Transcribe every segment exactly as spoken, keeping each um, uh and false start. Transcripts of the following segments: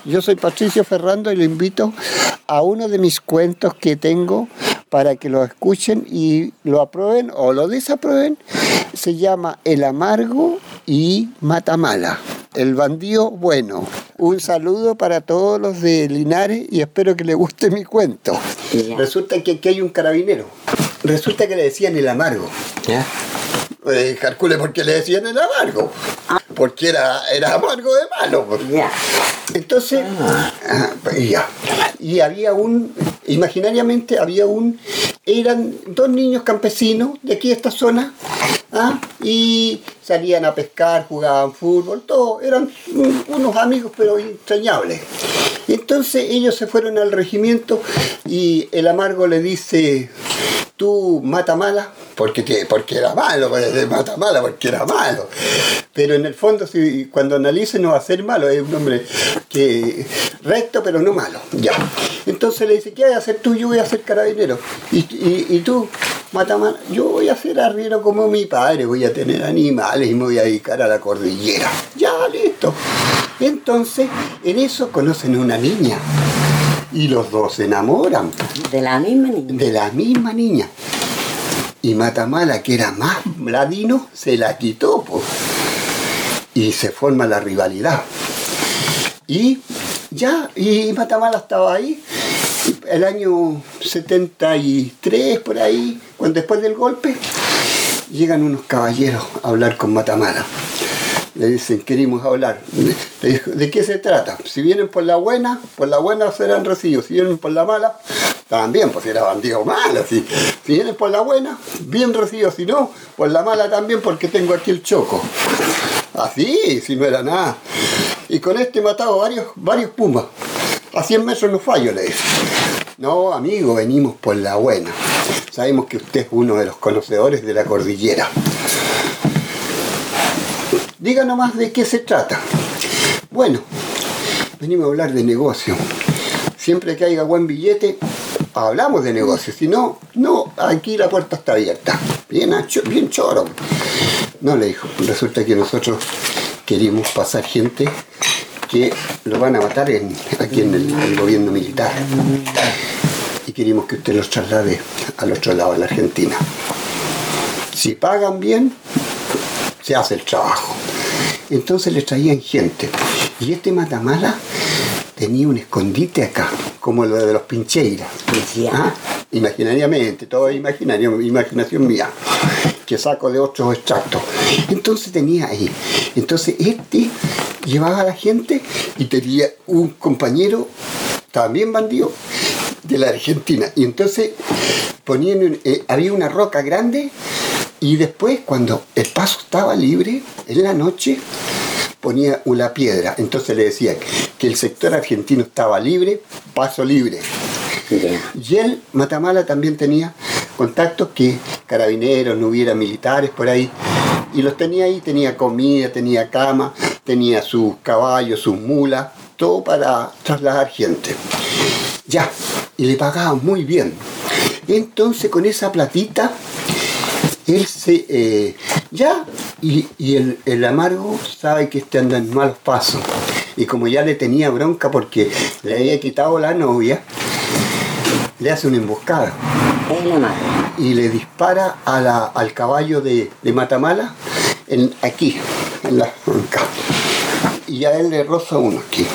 Yo soy Patricio Ferrando y lo invito a uno de mis cuentos que tengo para que lo escuchen y lo aprueben o lo desaprueben. Se llama El Amargo y Matamala, el bandido bueno. Un saludo para todos los de Linares y espero que les guste mi cuento. Yeah. Resulta que aquí hay un carabinero. Resulta que le decían El Amargo. ¿Ya? Eh, calcule por qué le decían El Amargo. Porque era, era amargo de malo. Ya. Entonces, Ah. ah, ya. Y había un, imaginariamente había un, eran dos niños campesinos de aquí de esta zona, ¿ah? Y salían a pescar, jugaban fútbol, todo, eran un, unos amigos pero entrañables. Entonces ellos se fueron al regimiento y el Amargo le dice: tú Matamala, porque, te, porque era malo, Matamala porque era malo. Pero en el fondo, si, cuando analice, no va a ser malo, es un hombre que recto pero no malo. Ya. Entonces le dice: ¿qué vas a hacer tú? Yo voy a ser carabinero. Y, y, y tú, Matamala, yo voy a ser arriero como mi padre, voy a tener animales y me voy a dedicar a la cordillera. Ya, listo. Entonces, en eso conocen a una niña. Y los dos se enamoran. ¿De la misma niña? De la misma niña. Y Matamala, que era más ladino, se la quitó, pues. Y se forma la rivalidad. Y ya, y Matamala estaba ahí. El año setenta y tres, por ahí, cuando después del golpe, llegan unos caballeros a hablar con Matamala. Le dicen: queremos hablar. Le dijo: ¿de qué se trata? Si vienen por la buena, por la buena serán recibidos. Si vienen por la mala, también, pues era bandido malo. Si, si vienen por la buena, bien recibidos. Si no, por la mala también, porque tengo aquí el choco. Así, si no era nada. Y con este he matado varios, varios pumas. A cien metros no fallo, le dice. No, amigo, venimos por la buena. Sabemos que usted es uno de los conocedores de la cordillera. Diga nomás de qué se trata. Bueno, venimos a hablar de negocio. Siempre que haya buen billete, hablamos de negocio. Si no, no, aquí la puerta está abierta. Bien, ancho, bien choro. No, le dijo, resulta que nosotros queríamos pasar gente que lo van a matar en, aquí en el, el gobierno militar. Y queríamos que usted los traslade al otro lado de la Argentina. Si pagan bien, se hace el trabajo. Entonces le traían gente. Y este Matamala tenía un escondite acá, como lo de los Pincheiras. ¿Ah? Imaginariamente, todo es imaginario, imaginación mía, que saco de otros extractos. Entonces tenía ahí. Entonces este llevaba a la gente y tenía un compañero, también bandido, de la Argentina. Y entonces ponían, eh, había una roca grande. Y después, cuando el paso estaba libre, en la noche, ponía una piedra. Entonces le decían que el sector argentino estaba libre, paso libre. Yeah. Y él, Matamala, también tenía contactos que carabineros, no hubiera militares por ahí. Y los tenía ahí, tenía comida, tenía cama, tenía sus caballos, sus mulas, todo para trasladar gente. Ya, y le pagaban muy bien. Entonces, con esa platita, él se, eh, ya, y, y el, el Amargo sabe que este anda en malos pasos. Y como ya le tenía bronca porque le había quitado la novia, le hace una emboscada. Y le dispara a la, al caballo de, de Matamala, en, aquí, en la bronca. Y a él le roza uno aquí.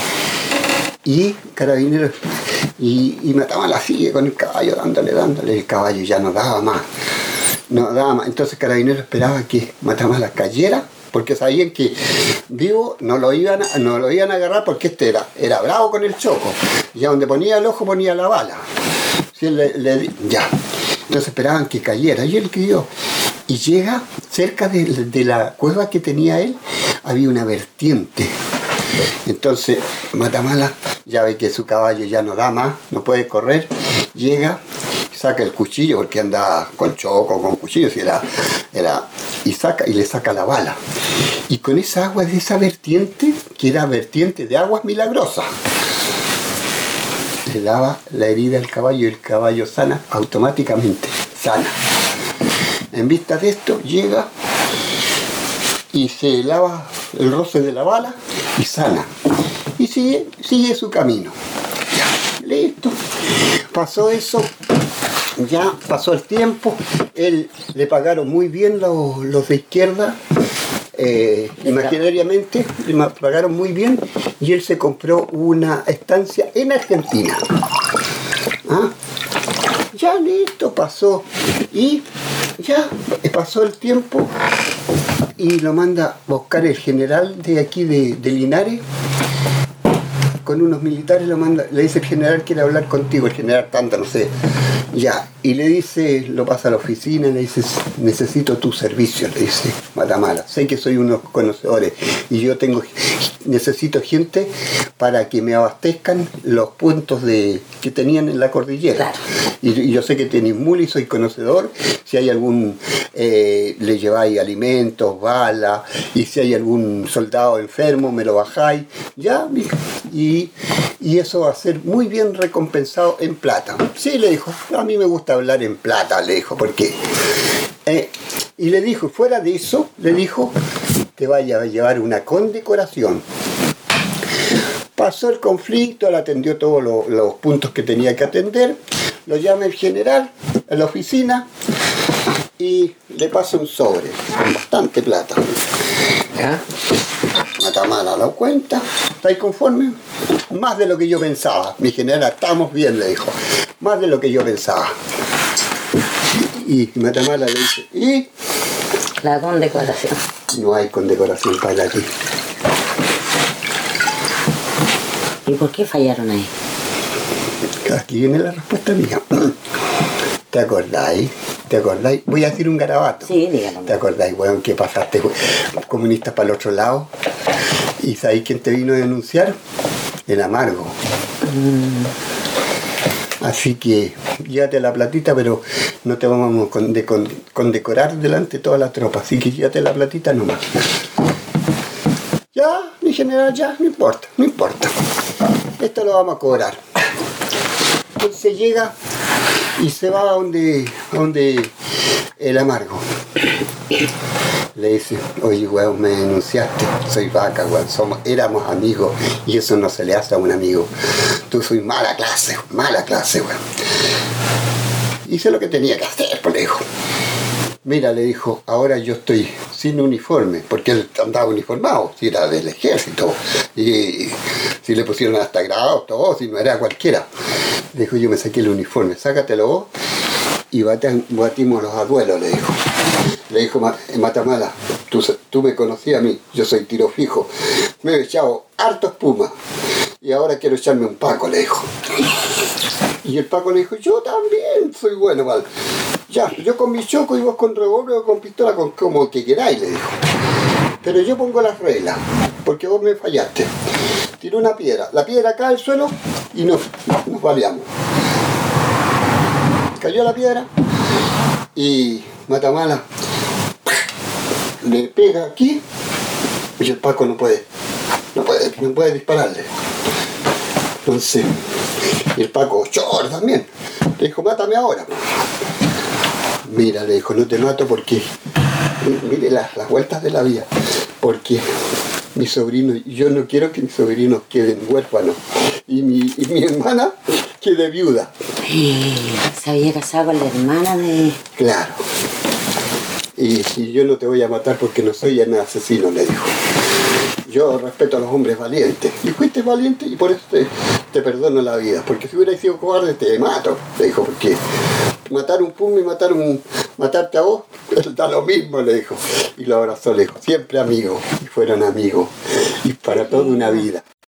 Y Carabineros, y, y Matamala sigue con el caballo, dándole, dándole. El caballo ya no daba más. No daba más. Entonces Carabineros esperaba que Matamala cayera, porque sabían que vivo no lo iban a, no lo iban a agarrar, porque este era, era bravo con el choco. Y a donde ponía el ojo ponía la bala. Si él le, le, ya. Entonces esperaban que cayera. Y él cayó. Y llega cerca de, de la cueva que tenía él, había una vertiente. Entonces Matamala ya ve que su caballo ya no da más, no puede correr. Llega, saca el cuchillo, porque anda con choco, con cuchillo, si era, era, y saca y le saca la bala. Y con esa agua de esa vertiente, que era vertiente de aguas milagrosas, le lava la herida al caballo y el caballo sana automáticamente, sana. En vista de esto, llega y se lava el roce de la bala y sana. Y sigue, sigue su camino. Ya, listo. Pasó eso, ya pasó el tiempo, él le pagaron muy bien los, los de izquierda, eh, imaginariamente, le pagaron muy bien y él se compró una estancia en Argentina. ¿Ah? Ya listo, pasó y ya pasó el tiempo y lo manda a buscar el general de aquí de, de Linares. Con unos militares lo manda, le dice el general quiere hablar contigo, el general tanto, no sé, ya, y le dice, lo pasa a la oficina, le dice, necesito tu servicio, le dice Matamala, sé que soy unos conocedores y yo tengo, necesito gente para que me abastezcan los puntos de que tenían en la cordillera. Claro. Y, y yo sé que tenéis muli, soy conocedor, si hay algún, eh, le lleváis alimentos, balas, y si hay algún soldado enfermo, me lo bajáis, ya, y, y eso va a ser muy bien recompensado en plata. Sí, le dijo, a mí me gusta hablar en plata, le dijo, porque... Eh, y le dijo, fuera de eso, le dijo, te vaya a llevar una condecoración. Pasó el conflicto, él atendió todos los, los puntos que tenía que atender, lo llama el general a la oficina y le pasa un sobre con bastante plata. ¿Ya? Matamala lo cuenta, ¿estáis conformes? Más de lo que yo pensaba. Mi general, estamos bien, le dijo, más de lo que yo pensaba. Y Matamala le dice, ¿y? La condecoración. No hay condecoración para ti. ¿Y por qué fallaron ahí? Aquí viene la respuesta mía. ¿Te acordáis? ¿Te acordáis? Voy a decir un garabato. Sí, dígalo. ¿Te acordáis, weón, que pasaste comunistas para el otro lado? ¿Y sabéis quién te vino a denunciar? El Amargo. Mm. Así que llévate la platita, pero no te vamos a condecorar delante de toda la tropa. Así que llévate la platita nomás. Ya, mi general, ya, no importa, no importa. Esto lo vamos a cobrar. Entonces llega y se va a donde, a donde el Amargo. Le dice, oye, weón, me denunciaste, soy vaca, weón, somos, éramos amigos y eso no se le hace a un amigo. Tú soy mala clase, mala clase, weón. Hice lo que tenía que hacer, pues le dijo. Mira, le dijo, ahora yo estoy sin uniforme, porque él andaba uniformado, si era del ejército, y si le pusieron hasta grados, todo, si no era cualquiera. Le dijo, yo me saqué el uniforme, sácatelo vos, y batimos los abuelos, le dijo. Le dijo Matamala, tú, tú me conocías a mí, yo soy tiro fijo, me he echado harto espuma, y ahora quiero echarme un Paco, le dijo. Y el Paco le dijo, yo también soy bueno, mal. Ya, yo con mi choco y vos con revólver o con pistola, con como que queráis, le dijo. Pero yo pongo las reglas, porque vos me fallaste. Tiró una piedra, la piedra cae al suelo y nos, nos baleamos. Cayó la piedra y Matamala le pega aquí y el Paco no puede, no puede, no puede dispararle. Entonces, y el Paco, chor también, le dijo, mátame ahora. Mira, le dijo, no te mato porque, mire las, las vueltas de la vida, porque mi sobrino, yo no quiero que mis sobrinos queden huérfanos y mi, y mi hermana quede viuda. Se había casado con la hermana de... Claro. Y, y yo no te voy a matar porque no soy un asesino, le dijo. Yo respeto a los hombres valientes. Y fuiste valiente y por eso te, te perdono la vida. Porque si hubieras sido cobarde te mato, le dijo. Porque matar un pum y matar un, matarte a vos, da lo mismo, le dijo. Y lo abrazó, le dijo, siempre amigos. Y fueron amigos. Y para toda una vida.